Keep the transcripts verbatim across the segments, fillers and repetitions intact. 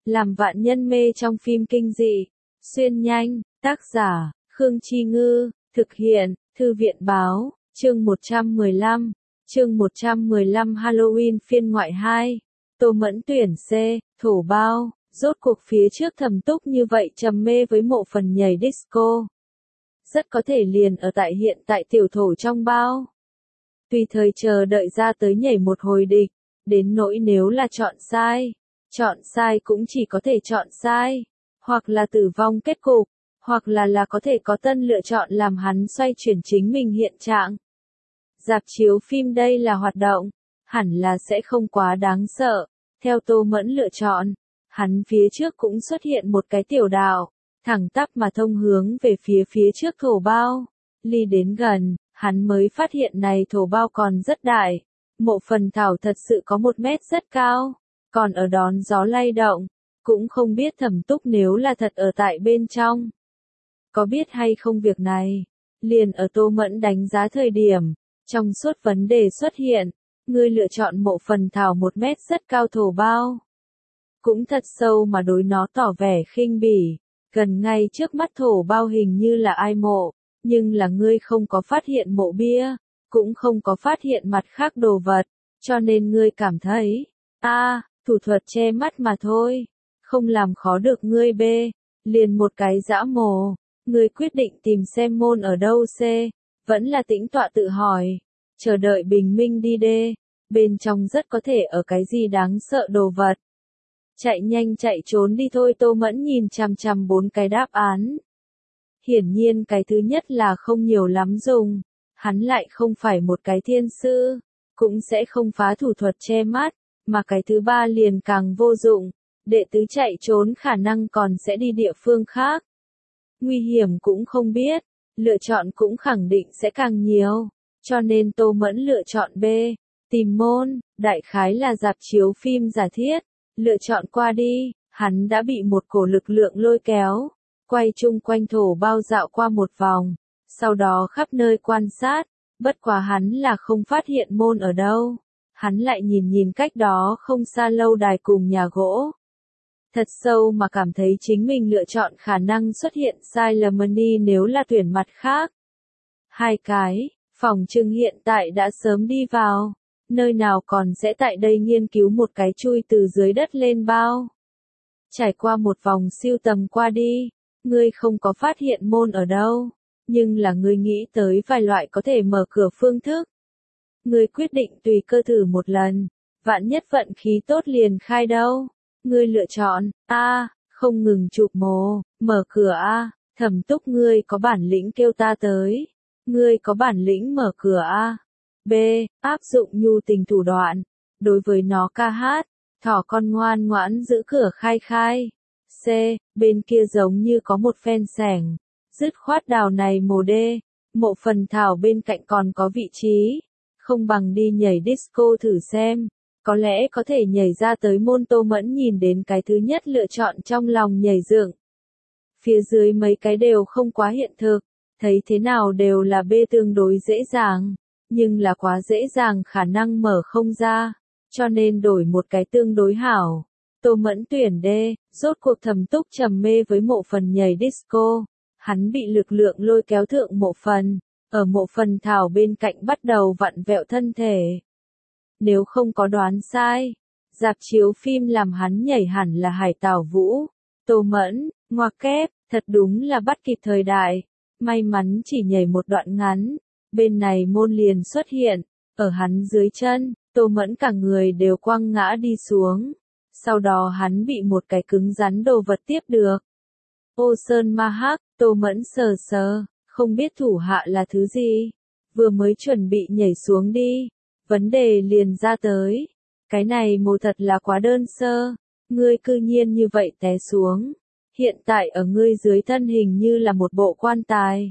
làm vạn nhân mê trong phim kinh dị. Xuyên nhanh, tác giả, Khương Chi Ngư, thực hiện, Thư viện Báo, chương một trăm mười lăm, chương một trăm mười lăm Halloween phiên ngoại hai. Tô Mẫn tuyển C, thổ bao, rốt cuộc phía trước Thẩm Túc như vậy trầm mê với mộ phần nhảy disco. Rất có thể liền ở tại hiện tại tiểu thổ trong bao. Tùy thời chờ đợi ra tới nhảy một hồi địch, đến nỗi nếu là chọn sai. Chọn sai cũng chỉ có thể chọn sai, hoặc là tử vong kết cục, hoặc là là có thể có tân lựa chọn làm hắn xoay chuyển chính mình hiện trạng. Rạp chiếu phim đây là hoạt động, hẳn là sẽ không quá đáng sợ. Theo Tô Mẫn lựa chọn, hắn phía trước cũng xuất hiện một cái tiểu đạo, thẳng tắp mà thông hướng về phía phía trước thổ bao. Ly đến gần, hắn mới phát hiện này thổ bao còn rất đại, mộ phần thảo thật sự có một mét rất cao, còn ở đón gió lay động, cũng không biết Thẩm Túc nếu là thật ở tại bên trong. Có biết hay không việc này, liền ở Tô Mẫn đánh giá thời điểm, trong suốt vấn đề xuất hiện, ngươi lựa chọn mộ phần thảo một mét rất cao thổ bao. Cũng thật sâu mà đối nó tỏ vẻ khinh bỉ, gần ngay trước mắt thổ bao hình như là ai mộ, nhưng là ngươi không có phát hiện mộ bia, cũng không có phát hiện mặt khác đồ vật, cho nên ngươi cảm thấy, a, thủ thuật che mắt mà thôi, không làm khó được ngươi b, liền một cái dã mồ, ngươi quyết định tìm xem môn ở đâu c, vẫn là tĩnh tọa tự hỏi, chờ đợi bình minh đi d, bên trong rất có thể ở cái gì đáng sợ đồ vật. Chạy nhanh chạy trốn đi thôi. Tô Mẫn nhìn chằm chằm bốn cái đáp án. Hiển nhiên cái thứ nhất là không nhiều lắm dùng, hắn lại không phải một cái thiên sư, cũng sẽ không phá thủ thuật che mắt, mà cái thứ ba liền càng vô dụng, đệ tứ chạy trốn khả năng còn sẽ đi địa phương khác. Nguy hiểm cũng không biết, lựa chọn cũng khẳng định sẽ càng nhiều, cho nên Tô Mẫn lựa chọn B, tìm môn, đại khái là rạp chiếu phim giả thiết, lựa chọn qua đi, hắn đã bị một cổ lực lượng lôi kéo, quay chung quanh thổ bao dạo qua một vòng, sau đó khắp nơi quan sát, bất quá hắn là không phát hiện môn ở đâu, hắn lại nhìn nhìn cách đó không xa lâu đài cùng nhà gỗ. Thật sâu mà cảm thấy chính mình lựa chọn khả năng xuất hiện sai lầm đi nếu là tuyển mặt khác. Hai cái, phòng trưng hiện tại đã sớm đi vào, nơi nào còn sẽ tại đây nghiên cứu một cái chui từ dưới đất lên bao. Trải qua một vòng siêu tầm qua đi, ngươi không có phát hiện môn ở đâu, nhưng là ngươi nghĩ tới vài loại có thể mở cửa phương thức. Ngươi quyết định tùy cơ thử một lần, vạn nhất vận khí tốt liền khai đâu. Ngươi lựa chọn, A, không ngừng chụp mồ, mở cửa A, Thẩm Túc ngươi có bản lĩnh kêu ta tới, ngươi có bản lĩnh mở cửa A. B, áp dụng nhu tình thủ đoạn, đối với nó ca hát, thỏ con ngoan ngoãn giữ cửa khai khai. C, bên kia giống như có một phen sẻng, dứt khoát đào này mồ đê, mộ phần thảo bên cạnh còn có vị trí, không bằng đi nhảy disco thử xem. Có lẽ có thể nhảy ra tới môn. Tô Mẫn nhìn đến cái thứ nhất lựa chọn trong lòng nhảy dựng. Phía dưới mấy cái đều không quá hiện thực, thấy thế nào đều là B tương đối dễ dàng, nhưng là quá dễ dàng khả năng mở không ra, cho nên đổi một cái tương đối hảo. Tô Mẫn tuyển D, rốt cuộc Thẩm Túc trầm mê với mộ phần nhảy disco, hắn bị lực lượng lôi kéo thượng mộ phần, ở mộ phần thảo bên cạnh bắt đầu vặn vẹo thân thể. Nếu không có đoán sai, rạp chiếu phim làm hắn nhảy hẳn là Hải Tảo Vũ. Tô Mẫn, ngoặc kép, thật đúng là bắt kịp thời đại. May mắn chỉ nhảy một đoạn ngắn, bên này môn liền xuất hiện, ở hắn dưới chân, Tô Mẫn cả người đều quăng ngã đi xuống. Sau đó hắn bị một cái cứng rắn đồ vật tiếp được. Ô sơn ma hắc, Tô Mẫn sờ sờ, không biết thủ hạ là thứ gì. Vừa mới chuẩn bị nhảy xuống đi. Vấn đề liền ra tới, cái này mồ thật là quá đơn sơ, ngươi cư nhiên như vậy té xuống, hiện tại ở ngươi dưới thân hình như là một bộ quan tài.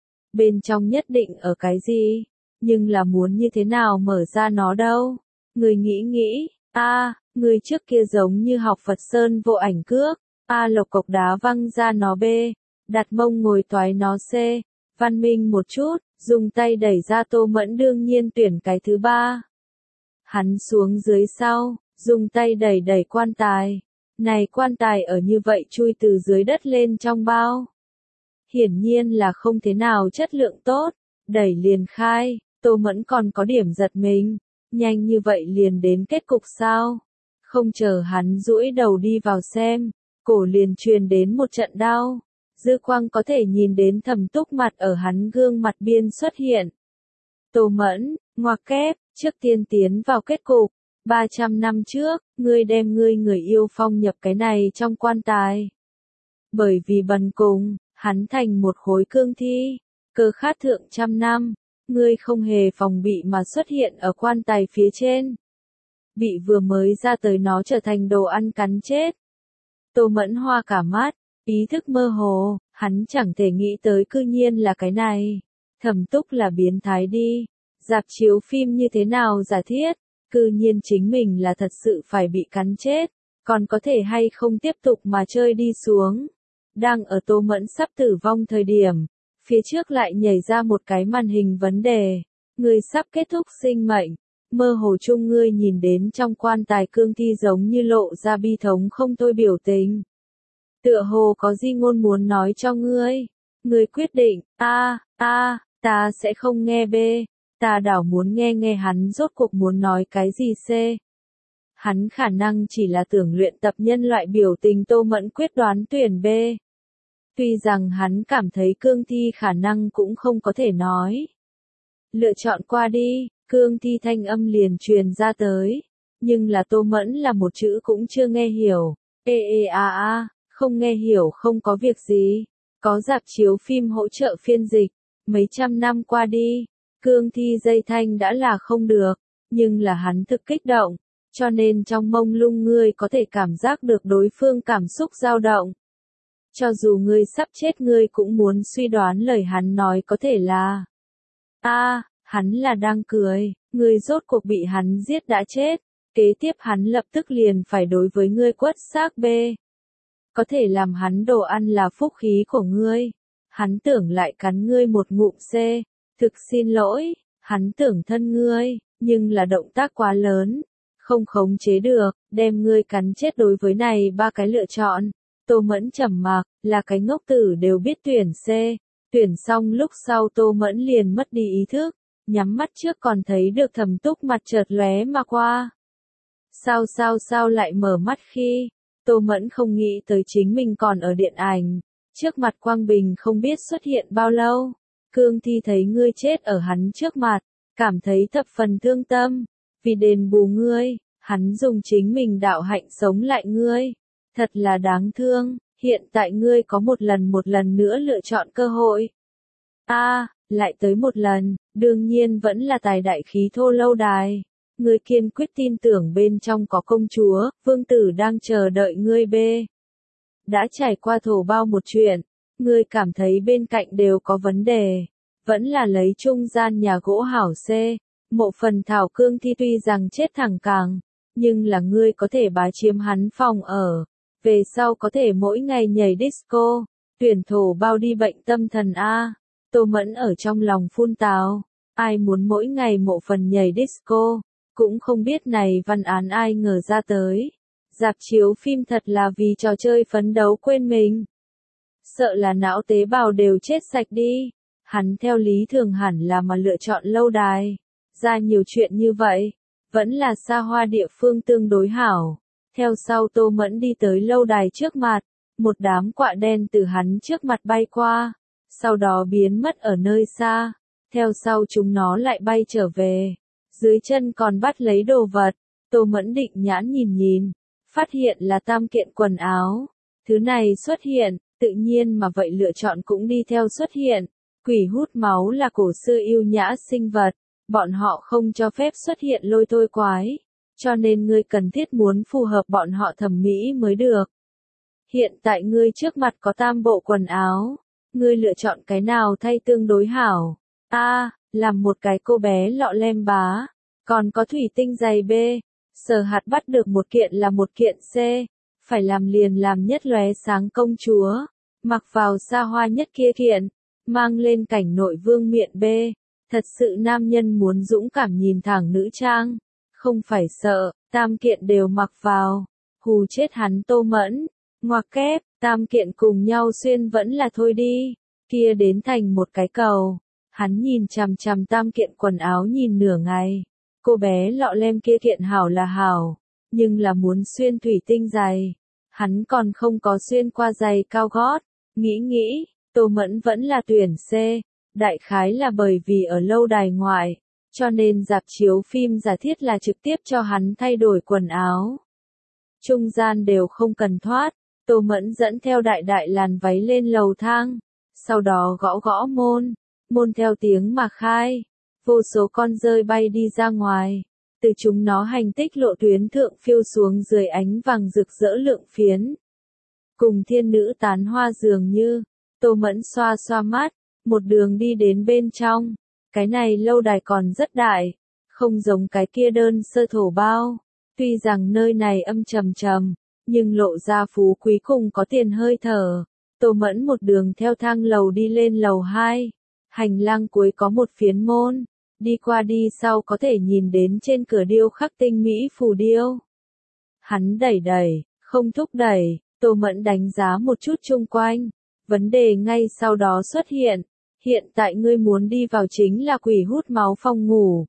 Bên trong nhất định ở cái gì, nhưng là muốn như thế nào mở ra nó đâu, ngươi nghĩ nghĩ, a, ngươi trước kia giống như học Phật Sơn vô ảnh cước, a lộc cộc đá văng ra nó b, đặt mông ngồi toái nó c, văn minh một chút. Dùng tay đẩy ra. Tô Mẫn đương nhiên tuyển cái thứ ba. Hắn xuống dưới sau, dùng tay đẩy đẩy quan tài. Này quan tài ở như vậy chui từ dưới đất lên trong bao. Hiển nhiên là không thế nào chất lượng tốt, đẩy liền khai, Tô Mẫn còn có điểm giật mình, nhanh như vậy liền đến kết cục sao? Không chờ hắn duỗi đầu đi vào xem, cổ liền truyền đến một trận đau, dư quang có thể nhìn đến Thẩm Túc mặt ở hắn gương mặt biên xuất hiện. Tô Mẫn, ngoặc kép, trước tiên tiến vào kết cục, ba trăm năm trước, ngươi đem ngươi người yêu phong nhập cái này trong quan tài. Bởi vì bần cùng, hắn thành một khối cương thi, cơ khát thượng trăm năm, ngươi không hề phòng bị mà xuất hiện ở quan tài phía trên. Bị vừa mới ra tới nó trở thành đồ ăn cắn chết. Tô Mẫn hoa cả mắt, ý thức mơ hồ, hắn chẳng thể nghĩ tới cư nhiên là cái này. Thẩm Túc là biến thái đi, rạp chiếu phim như thế nào giả thiết, cư nhiên chính mình là thật sự phải bị cắn chết, còn có thể hay không tiếp tục mà chơi đi xuống. Đang ở Tô Mẫn sắp tử vong thời điểm, phía trước lại nhảy ra một cái màn hình vấn đề, ngươi sắp kết thúc sinh mệnh, mơ hồ chung ngươi nhìn đến trong quan tài cương thi giống như lộ ra bi thống không thôi biểu tình. Tựa hồ có gì ngôn muốn nói cho ngươi, ngươi quyết định, a a ta sẽ không nghe b, ta đảo muốn nghe nghe hắn rốt cuộc muốn nói cái gì c. Hắn khả năng chỉ là tưởng luyện tập nhân loại biểu tình. Tô Mẫn quyết đoán tuyển B. Tuy rằng hắn cảm thấy cương thi khả năng cũng không có thể nói. Lựa chọn qua đi, cương thi thanh âm liền truyền ra tới. Nhưng là Tô Mẫn là một chữ cũng chưa nghe hiểu. Ê ê a a, không nghe hiểu không có việc gì. Có rạp chiếu phim hỗ trợ phiên dịch. Mấy trăm năm qua đi, cương thi dây thanh đã là không được. Nhưng là hắn thực kích động. Cho nên trong mông lung ngươi có thể cảm giác được đối phương cảm xúc dao động. Cho dù ngươi sắp chết ngươi cũng muốn suy đoán lời hắn nói có thể là a, hắn là đang cười, ngươi rốt cuộc bị hắn giết đã chết, kế tiếp hắn lập tức liền phải đối với ngươi quất xác B. Có thể làm hắn đồ ăn là phúc khí của ngươi. Hắn tưởng lại cắn ngươi một ngụm C, thực xin lỗi, hắn tưởng thân ngươi, nhưng là động tác quá lớn. Không khống chế được, đem ngươi cắn chết. Đối với này ba cái lựa chọn, Tô Mẫn trầm mặc, là cái ngốc tử đều biết tuyển C. Tuyển xong lúc sau Tô Mẫn liền mất đi ý thức, nhắm mắt trước còn thấy được Thẩm Túc mặt chợt lóe mà qua. Sao sao sao lại mở mắt khi, Tô Mẫn không nghĩ tới chính mình còn ở điện ảnh, trước mặt quang bình không biết xuất hiện bao lâu. Cương thi thấy ngươi chết ở hắn trước mặt, cảm thấy thập phần thương tâm. Vì đền bù ngươi, hắn dùng chính mình đạo hạnh sống lại ngươi. Thật là đáng thương, hiện tại ngươi có một lần một lần nữa lựa chọn cơ hội. A, à, lại tới một lần, đương nhiên vẫn là tài đại khí thô lâu đài. Ngươi kiên quyết tin tưởng bên trong có công chúa, vương tử đang chờ đợi ngươi B. Đã trải qua thổ bao một chuyện, ngươi cảm thấy bên cạnh đều có vấn đề. Vẫn là lấy trung gian nhà gỗ hảo C. Mộ phần thảo cương thi tuy rằng chết thẳng càng, nhưng là ngươi có thể bá chiếm hắn phòng ở. Về sau có thể mỗi ngày nhảy disco, tuyển thổ bao đi bệnh tâm thần A. Tô Mẫn ở trong lòng phun tào, ai muốn mỗi ngày mộ phần nhảy disco, cũng không biết này văn án ai ngờ ra tới. Rạp chiếu phim thật là vì trò chơi phấn đấu quên mình. Sợ là não tế bào đều chết sạch đi, hắn theo lý thường hẳn là mà lựa chọn lâu đài. Ra nhiều chuyện như vậy, vẫn là xa hoa địa phương tương đối hảo. Theo sau Tô Mẫn đi tới lâu đài trước mặt, một đám quạ đen từ hắn trước mặt bay qua, sau đó biến mất ở nơi xa, theo sau chúng nó lại bay trở về, dưới chân còn bắt lấy đồ vật. Tô Mẫn định nhãn nhìn nhìn, phát hiện là tam kiện quần áo, thứ này xuất hiện, tự nhiên mà vậy lựa chọn cũng đi theo xuất hiện. Quỷ hút máu là cổ xưa yêu nhã sinh vật. Bọn họ không cho phép xuất hiện lôi thôi quái, cho nên ngươi cần thiết muốn phù hợp bọn họ thẩm mỹ mới được. Hiện tại ngươi trước mặt có tam bộ quần áo, ngươi lựa chọn cái nào thay tương đối hảo? A, à, làm một cái cô bé lọ lem bá, còn có thủy tinh giày B, Sở Hạt bắt được một kiện là một kiện C, phải làm liền làm nhất lóe sáng công chúa, mặc vào xa hoa nhất kia kiện, mang lên cảnh nội vương miện B. Thật sự nam nhân muốn dũng cảm nhìn thẳng nữ trang, không phải sợ, tam kiện đều mặc vào. hù chết hắn Tô Mẫn, ngoặc kép, tam kiện cùng nhau xuyên vẫn là thôi đi, kia đến thành một cái cầu. Hắn nhìn chằm chằm tam kiện quần áo nhìn nửa ngày, cô bé lọ lem kia kiện hảo là hảo, nhưng là muốn xuyên thủy tinh giày, hắn còn không có xuyên qua giày cao gót, nghĩ nghĩ, Tô Mẫn vẫn là tuyển C, đại khái là bởi vì ở lâu đài ngoại, cho nên rạp chiếu phim giả thiết là trực tiếp cho hắn thay đổi quần áo. Trung gian đều không cần thoát, Tô Mẫn dẫn theo đại đại làn váy lên lầu thang, sau đó gõ gõ môn, môn theo tiếng mà khai, vô số con dơi bay đi ra ngoài, từ chúng nó hành tích lộ tuyến thượng phiêu xuống dưới ánh vàng rực rỡ lượng phiến. Cùng thiên nữ tán hoa dường như, Tô Mẫn xoa xoa mắt, một đường đi đến bên trong, cái này lâu đài còn rất đại, không giống cái kia đơn sơ thổ bao, tuy rằng nơi này âm trầm trầm, nhưng lộ ra phú quý cùng có tiền hơi thở. Tô Mẫn một đường theo thang lầu đi lên lầu hai, hành lang cuối có một phiến môn, đi qua đi sau có thể nhìn đến trên cửa điêu khắc tinh mỹ phù điêu. Hắn đẩy đẩy, không thúc đẩy, Tô Mẫn đánh giá một chút chung quanh, vấn đề ngay sau đó xuất hiện, hiện tại ngươi muốn đi vào chính là quỷ hút máu phòng ngủ.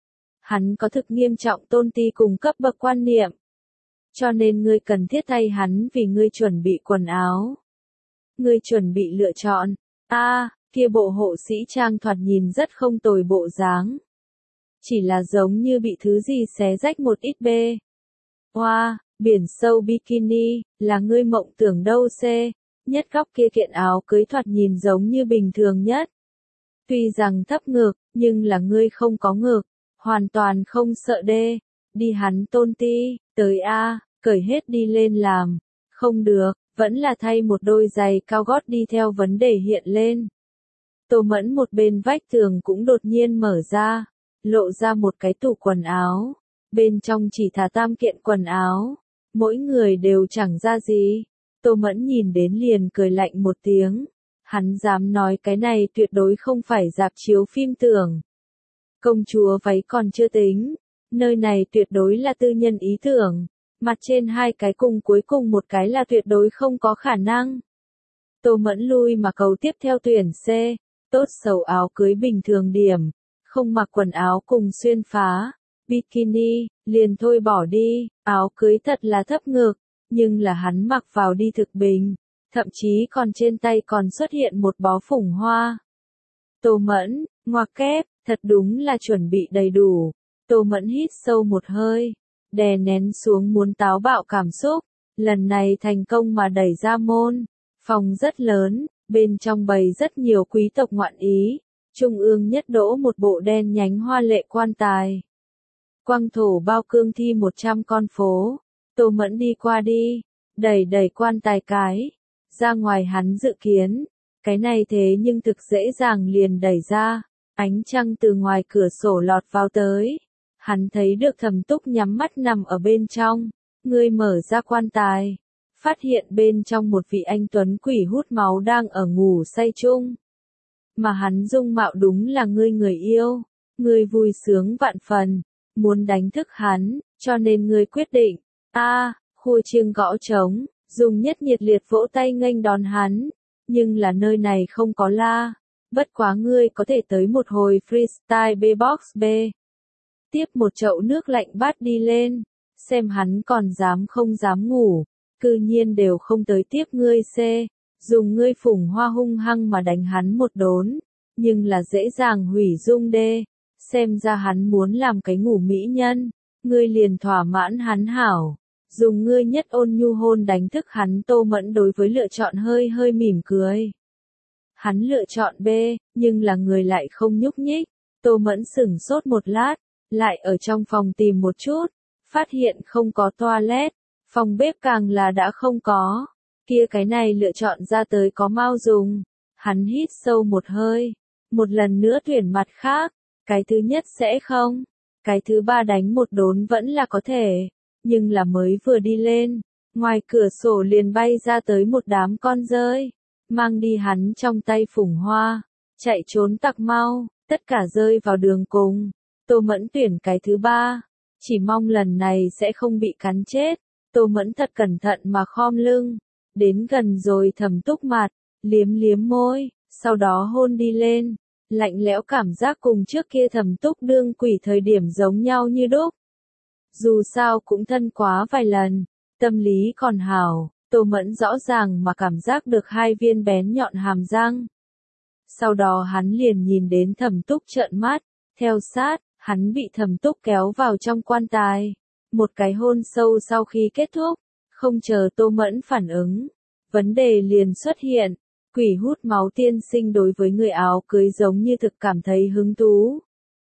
Hắn có thực nghiêm trọng tôn ti cùng cấp bậc quan niệm, cho nên ngươi cần thiết thay hắn vì ngươi chuẩn bị quần áo. Ngươi chuẩn bị lựa chọn, a à, kia bộ hộ sĩ trang thoạt nhìn rất không tồi bộ dáng. Chỉ là giống như bị thứ gì xé rách một ít bê. Hoa, wow, biển sâu bikini, là ngươi mộng tưởng đâu C, nhất góc kia kiện áo cưới thoạt nhìn giống như bình thường nhất. Tuy rằng thấp ngực, nhưng là ngươi không có ngực, hoàn toàn không sợ đê, đi hắn tôn ti, tới A, cởi hết đi lên làm, không được, vẫn là thay một đôi giày cao gót đi theo vấn đề hiện lên. Tô Mẫn một bên vách tường cũng đột nhiên mở ra, lộ ra một cái tủ quần áo, bên trong chỉ thả tam kiện quần áo, mỗi người đều chẳng ra gì. Tô Mẫn nhìn đến liền cười lạnh một tiếng, hắn dám nói cái này tuyệt đối không phải rạp chiếu phim tưởng. Công chúa váy còn chưa tính, nơi này tuyệt đối là tư nhân ý tưởng, mặt trên hai cái cùng cuối cùng một cái là tuyệt đối không có khả năng. Tô Mẫn lui mà cầu tiếp theo tuyển C, tốt xấu áo cưới bình thường điểm, không mặc quần áo cùng xuyên phá, bikini, liền thôi bỏ đi, áo cưới thật là thấp ngực, nhưng là hắn mặc vào đi thực bình, thậm chí còn trên tay còn xuất hiện một bó phủng hoa. Tô Mẫn, ngoặc kép, thật đúng là chuẩn bị đầy đủ. Tô Mẫn hít sâu một hơi, đè nén xuống muốn táo bạo cảm xúc, lần này thành công mà đẩy ra môn. Phòng rất lớn, bên trong bày rất nhiều quý tộc ngoạn ý, trung ương nhất đỗ một bộ đen nhánh hoa lệ quan tài. Quang thổ bao cương thi một trăm con phố, Tô Mẫn đi qua đi, đẩy đẩy quan tài cái, ra ngoài hắn dự kiến, cái này thế nhưng thực dễ dàng liền đẩy ra, ánh trăng từ ngoài cửa sổ lọt vào tới. Hắn thấy được Thẩm Túc nhắm mắt nằm ở bên trong, ngươi mở ra quan tài, phát hiện bên trong một vị anh tuấn quỷ hút máu đang ở ngủ say chung. Mà hắn dung mạo đúng là ngươi người yêu, ngươi vui sướng vạn phần, muốn đánh thức hắn, cho nên ngươi quyết định, a, à, khua chiêng gõ trống, dùng nhất nhiệt liệt vỗ tay nghênh đón hắn, nhưng là nơi này không có la, bất quá ngươi có thể tới một hồi freestyle B-box B. Tiếp một chậu nước lạnh bát đi lên, xem hắn còn dám không dám ngủ, cư nhiên đều không tới tiếp ngươi C, dùng ngươi phủng hoa hung hăng mà đánh hắn một đốn, nhưng là dễ dàng hủy dung D, xem ra hắn muốn làm cái ngủ mỹ nhân, ngươi liền thỏa mãn hắn hảo, dùng ngươi nhất ôn nhu hôn đánh thức hắn. Tô Mẫn đối với lựa chọn hơi hơi mỉm cười. Hắn lựa chọn B, nhưng là người lại không nhúc nhích, Tô Mẫn sửng sốt một lát, lại ở trong phòng tìm một chút, phát hiện không có toilet, phòng bếp càng là đã không có, kia cái này lựa chọn ra tới có mau dùng. Hắn hít sâu một hơi, một lần nữa tuyển mặt khác, cái thứ nhất sẽ không, cái thứ ba đánh một đốn vẫn là có thể, nhưng là mới vừa đi lên, ngoài cửa sổ liền bay ra tới một đám con dơi, mang đi hắn trong tay phủng hoa, chạy trốn tặc mau, tất cả rơi vào đường cùng. Tô Mẫn tuyển cái thứ ba, chỉ mong lần này sẽ không bị cắn chết. Tô Mẫn thật cẩn thận mà khom lưng, đến gần rồi Thẩm Túc mặt, liếm liếm môi, sau đó hôn đi lên, lạnh lẽo cảm giác cùng trước kia Thẩm Túc đương quỷ thời điểm giống nhau như đúc. Dù sao cũng thân quá vài lần, tâm lý còn hảo, Tô Mẫn rõ ràng mà cảm giác được hai viên bén nhọn hàm răng. Sau đó hắn liền nhìn đến Thẩm Túc trợn mắt, theo sát, hắn bị Thẩm Túc kéo vào trong quan tài. Một cái hôn sâu sau khi kết thúc, không chờ Tô Mẫn phản ứng, vấn đề liền xuất hiện. Quỷ hút máu tiên sinh đối với người áo cưới giống như thực cảm thấy hứng thú.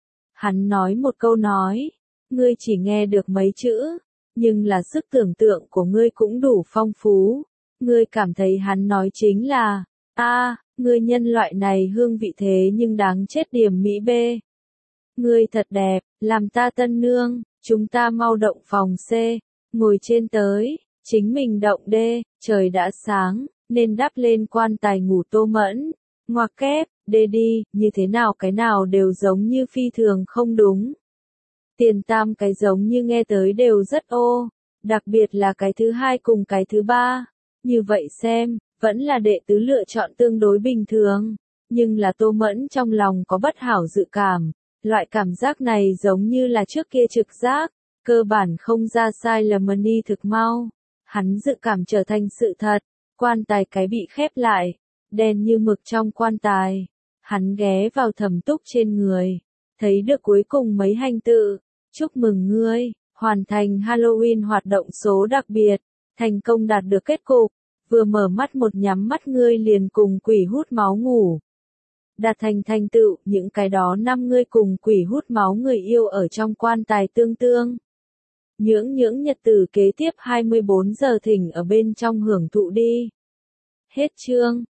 Hắn nói một câu nói, ngươi chỉ nghe được mấy chữ, nhưng là sức tưởng tượng của ngươi cũng đủ phong phú. Ngươi cảm thấy hắn nói chính là, a, ngươi nhân loại này hương vị thế nhưng đáng chết điểm mỹ bê. Ngươi thật đẹp, làm ta tân nương, chúng ta mau động phòng C, ngồi trên tới, chính mình động D, trời đã sáng, nên đắp lên quan tài ngủ Tô Mẫn. Ngoặc kép, đê đi, như thế nào cái nào đều giống như phi thường không đúng. Tiền tam cái giống như nghe tới đều rất ô, đặc biệt là cái thứ hai cùng cái thứ ba. Như vậy xem, vẫn là đệ tứ lựa chọn tương đối bình thường, nhưng là Tô Mẫn trong lòng có bất hảo dự cảm. Loại cảm giác này giống như là trước kia trực giác, cơ bản không ra sai lầm đi thực mau. Hắn dự cảm trở thành sự thật, quan tài cái bị khép lại, đen như mực trong quan tài. Hắn ghé vào Thẩm Túc trên người, thấy được cuối cùng mấy hành tự. Chúc mừng ngươi, hoàn thành Halloween hoạt động số đặc biệt, thành công đạt được kết cục, vừa mở mắt một nhắm mắt ngươi liền cùng quỷ hút máu ngủ. Đạt thành thành tựu, những cái đó năm ngươi cùng quỷ hút máu người yêu ở trong quan tài tương tương. Nhưỡng nhưỡng nhật tử kế tiếp hai mươi bốn giờ thỉnh ở bên trong hưởng thụ đi. Hết chương.